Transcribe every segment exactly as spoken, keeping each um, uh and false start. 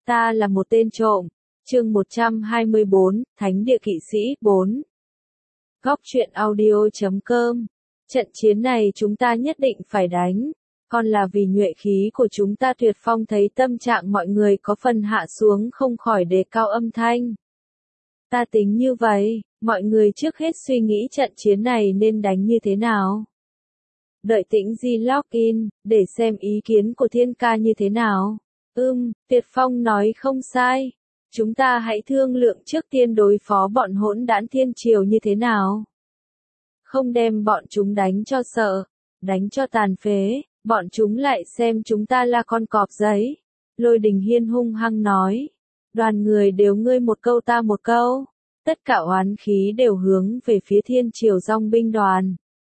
Ta là một tên trộm. Chương một trăm hai mươi bốn, Thánh địa kỵ sĩ, bốn. Góc truyện audio chấm com. Trận chiến này chúng ta nhất định phải đánh. Còn là vì nhuệ khí của chúng ta tuyệt phong thấy tâm trạng mọi người có phần hạ xuống không khỏi đề cao âm thanh. Ta tính như vậy, mọi người trước hết suy nghĩ trận chiến này nên đánh như thế nào. Đợi Tĩnh Di login, để xem ý kiến của Thiên Ca như thế nào. Ừm, Tuyệt Phong nói không sai. Chúng ta hãy thương lượng trước tiên đối phó bọn hỗn đản thiên triều như thế nào. Không đem bọn chúng đánh cho sợ, đánh cho tàn phế, bọn chúng lại xem chúng ta là con cọp giấy. Lôi Đình Hiên hung hăng nói. Đoàn người đều ngươi một câu ta một câu. Tất cả oán khí đều hướng về phía thiên triều dòng binh đoàn.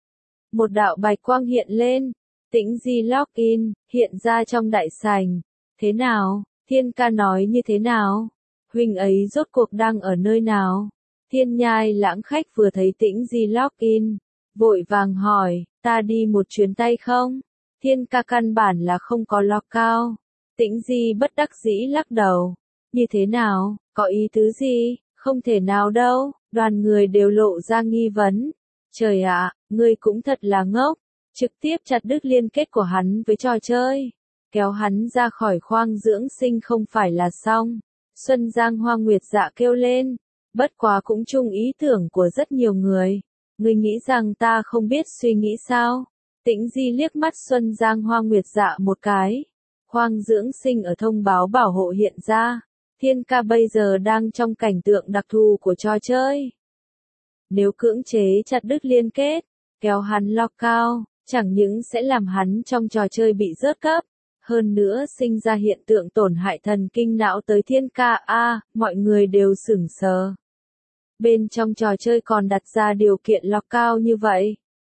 Một đạo bạch quang hiện lên. Tĩnh Di login, hiện ra trong đại sảnh. Thế nào? Thiên Ca nói như thế nào? Huynh ấy rốt cuộc đang ở nơi nào? Thiên Nhai Lãng Khách vừa thấy Tĩnh Di login, vội vàng hỏi, ta đi một chuyến tay không? Thiên Ca căn bản là không có lockout. Tĩnh Di bất đắc dĩ lắc đầu. Như thế nào? Có ý tứ gì? Không thể nào đâu. Đoàn người đều lộ ra nghi vấn. Trời ạ, ngươi cũng thật là ngốc. Trực tiếp chặt đứt liên kết của hắn với trò chơi. Kéo hắn ra khỏi khoang dưỡng sinh không phải là xong. Xuân Giang Hoa Nguyệt Dạ kêu lên. Bất quá cũng chung ý tưởng của rất nhiều người. Ngươi nghĩ rằng ta không biết suy nghĩ sao? Tĩnh Di liếc mắt Xuân Giang Hoa Nguyệt Dạ một cái. Khoang dưỡng sinh ở thông báo bảo hộ hiện ra. Thiên Ca bây giờ đang trong cảnh tượng đặc thù của trò chơi. Nếu cưỡng chế chặt đứt liên kết, kéo hắn lockout, chẳng những sẽ làm hắn trong trò chơi bị rớt cấp, hơn nữa sinh ra hiện tượng tổn hại thần kinh não tới Thiên Ca. A, à, mọi người đều sửng sờ. Bên trong trò chơi còn đặt ra điều kiện lockout như vậy.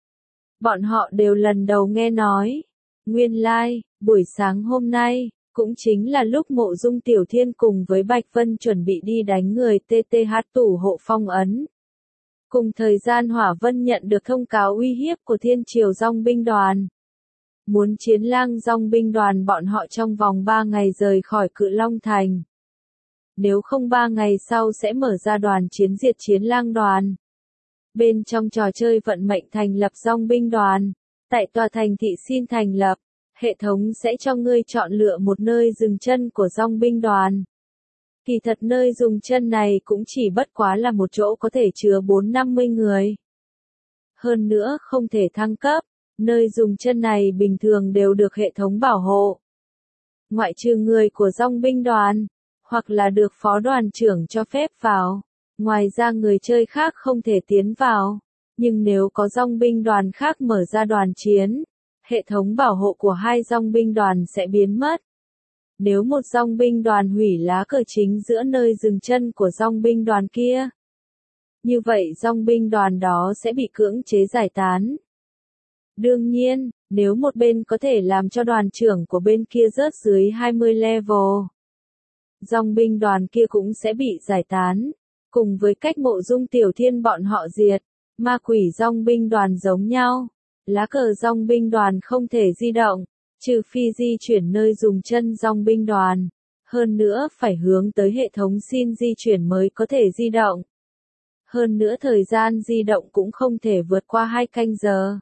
Bọn họ đều lần đầu nghe nói. Nguyên lai, like, buổi sáng hôm nay, cũng chính là lúc Mộ Dung Tiểu Thiên cùng với Bạch Vân chuẩn bị đi đánh người tê tê hát tủ hộ phong ấn. Cùng thời gian Hỏa Vân nhận được thông cáo uy hiếp của Thiên Triều Dòng binh đoàn. Muốn chiến lang dòng binh đoàn bọn họ trong vòng ba ngày rời khỏi Cự Long Thành. Nếu không ba ngày sau sẽ mở ra đoàn chiến diệt chiến lang đoàn. Bên trong trò chơi vận mệnh thành lập dòng binh đoàn. Tại tòa thành thị xin thành lập. Hệ thống sẽ cho ngươi chọn lựa một nơi dừng chân của dòng binh đoàn. Kỳ thật nơi dùng chân này cũng chỉ bất quá là một chỗ có thể chứa bốn năm mươi người. Hơn nữa không thể thăng cấp, nơi dùng chân này bình thường đều được hệ thống bảo hộ. Ngoại trừ người của dòng binh đoàn, hoặc là được phó đoàn trưởng cho phép vào. Ngoài ra người chơi khác không thể tiến vào. Nhưng nếu có dòng binh đoàn khác mở ra đoàn chiến, hệ thống bảo hộ của hai dòng binh đoàn sẽ biến mất. Nếu một dòng binh đoàn hủy lá cờ chính giữa nơi dừng chân của dòng binh đoàn kia, như vậy dòng binh đoàn đó sẽ bị cưỡng chế giải tán. Đương nhiên, nếu một bên có thể làm cho đoàn trưởng của bên kia rớt dưới hai mươi level, dòng binh đoàn kia cũng sẽ bị giải tán. Cùng với cách Mộ Dung Tiểu Thiên bọn họ diệt, ma quỷ dòng binh đoàn giống nhau. Lá cờ dòng binh đoàn không thể di động, trừ phi di chuyển nơi dùng chân dòng binh đoàn. Hơn nữa phải hướng tới hệ thống xin di chuyển mới có thể di động. Hơn nữa thời gian di động cũng không thể vượt qua hai canh giờ.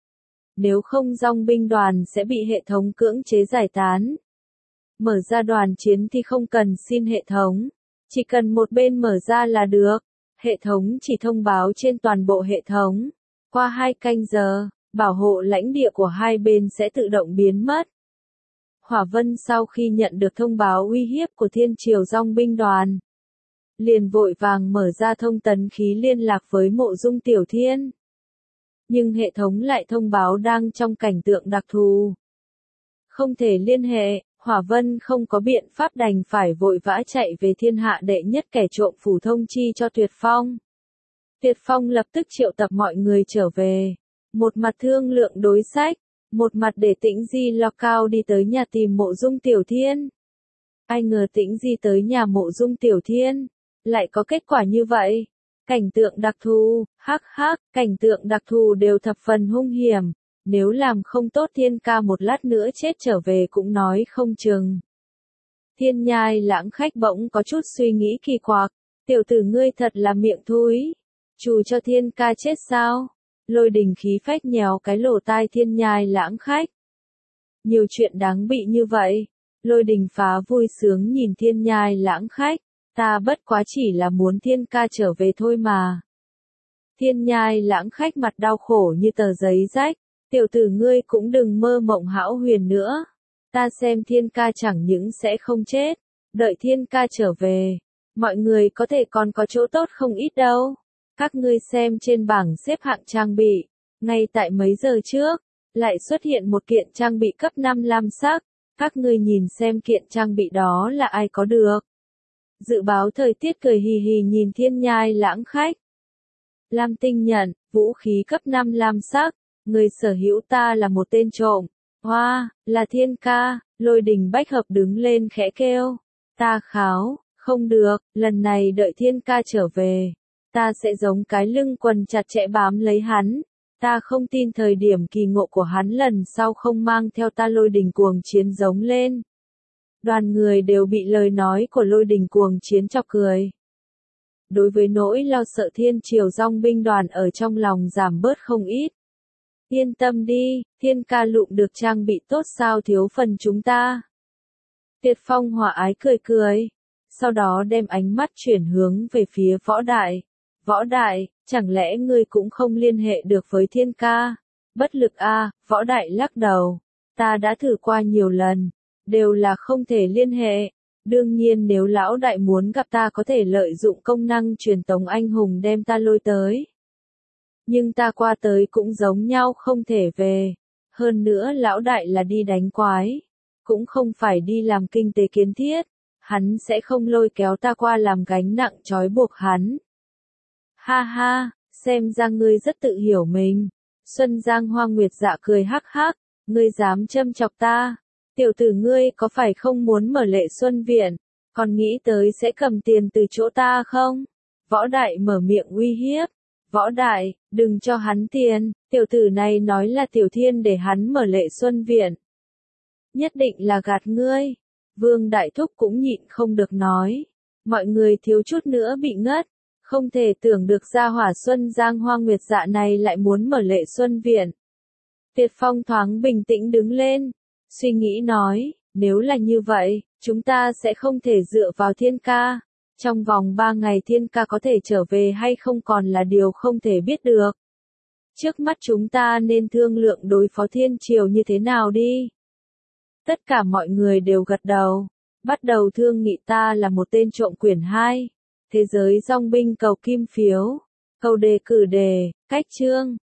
Nếu không dòng binh đoàn sẽ bị hệ thống cưỡng chế giải tán. Mở ra đoàn chiến thì không cần xin hệ thống. Chỉ cần một bên mở ra là được. Hệ thống chỉ thông báo trên toàn bộ hệ thống. Qua hai canh giờ, bảo hộ lãnh địa của hai bên sẽ tự động biến mất. Hỏa Vân sau khi nhận được thông báo uy hiếp của Thiên Triều Dòng binh đoàn, liền vội vàng mở ra thông tấn khí liên lạc với Mộ Dung Tiểu Thiên. Nhưng hệ thống lại thông báo đang trong cảnh tượng đặc thù. Không thể liên hệ, Hỏa Vân không có biện pháp đành phải vội vã chạy về thiên hạ đệ nhất kẻ trộm phủ thông chi cho Tuyệt Phong. Tuyệt Phong lập tức triệu tập mọi người trở về. Một mặt thương lượng đối sách, một mặt để Tĩnh Di lockout đi tới nhà tìm Mộ Dung Tiểu Thiên. Ai ngờ Tĩnh Di tới nhà Mộ Dung Tiểu Thiên, lại có kết quả như vậy. Cảnh tượng đặc thù, hắc hắc, cảnh tượng đặc thù đều thập phần hung hiểm. Nếu làm không tốt Thiên Ca một lát nữa chết trở về cũng nói không chừng. Thiên Nhai Lãng Khách bỗng có chút suy nghĩ kỳ quặc, tiểu tử ngươi thật là miệng thúi, chù cho Thiên ca chết sao? Lôi Đình khí phách nhéo cái lỗ tai Thiên Nhai Lãng Khách. Nhiều chuyện đáng bị như vậy. Lôi Đình phá vui sướng nhìn Thiên Nhai Lãng Khách, ta bất quá chỉ là muốn Thiên ca trở về thôi mà. Thiên Nhai Lãng Khách mặt đau khổ như tờ giấy rách, tiểu tử ngươi cũng đừng mơ mộng hão huyền nữa. Ta xem Thiên ca chẳng những sẽ không chết, đợi Thiên ca trở về, mọi người có thể còn có chỗ tốt không ít đâu. Các ngươi xem trên bảng xếp hạng trang bị, ngay tại mấy giờ trước, lại xuất hiện một kiện trang bị cấp năm lam sắc, các ngươi nhìn xem kiện trang bị đó là ai có được. Dự báo thời tiết cười hì hì nhìn Thiên Nhai Lãng Khách. Lam Tinh nhận, vũ khí cấp năm lam sắc, người sở hữu ta là một tên trộm. Hoa, wow, là Thiên ca, Lôi Đình bách hợp đứng lên khẽ kêu. Ta kháo, không được, lần này đợi Thiên ca trở về, ta sẽ giống cái lưng quần chặt chẽ bám lấy hắn. Ta không tin thời điểm kỳ ngộ của hắn lần sau không mang theo ta. Lôi Đình cuồng chiến giống lên. Đoàn người đều bị lời nói của Lôi Đình cuồng chiến chọc cười. Đối với nỗi lo sợ thiên triều dòng binh đoàn ở trong lòng giảm bớt không ít. Yên tâm đi, Thiên ca lụm được trang bị tốt sao thiếu phần chúng ta. Tiệt Phong hòa ái cười cười, sau đó đem ánh mắt chuyển hướng về phía Võ Đại. Võ Đại, chẳng lẽ ngươi cũng không liên hệ được với Thiên ca? Bất lực a, à, Võ Đại lắc đầu. Ta đã thử qua nhiều lần, đều là không thể liên hệ. Đương nhiên nếu lão đại muốn gặp ta có thể lợi dụng công năng truyền tống anh hùng đem ta lôi tới. Nhưng ta qua tới cũng giống nhau không thể về. Hơn nữa lão đại là đi đánh quái, cũng không phải đi làm kinh tế kiến thiết. Hắn sẽ không lôi kéo ta qua làm gánh nặng trói buộc hắn. Ha ha, xem ra ngươi rất tự hiểu mình. Xuân Giang Hoa Nguyệt Dạ cười hắc hắc, ngươi dám châm chọc ta. Tiểu tử ngươi có phải không muốn mở Lệ Xuân Viện, còn nghĩ tới sẽ cầm tiền từ chỗ ta không? Võ Đại mở miệng uy hiếp. Võ Đại, đừng cho hắn tiền, tiểu tử này nói là Tiểu Thiên để hắn mở Lệ Xuân Viện. Nhất định là gạt ngươi. Vương Đại Thúc cũng nhịn không được nói. Mọi người thiếu chút nữa bị ngất. Không thể tưởng được gia hỏa Xuân Giang Hoa Nguyệt Dạ này lại muốn mở Lệ Xuân Viện. Tiệt Phong thoáng bình tĩnh đứng lên. Suy nghĩ nói, nếu là như vậy, chúng ta sẽ không thể dựa vào Thiên ca. Trong vòng ba ngày Thiên ca có thể trở về hay không còn là điều không thể biết được. Trước mắt chúng ta nên thương lượng đối phó thiên triều như thế nào đi. Tất cả mọi người đều gật đầu. Bắt đầu thương nghị ta là một tên trộm quyển hai. Thế giới dòng binh cầu kim phiếu. Cầu đề cử đề, cách chương.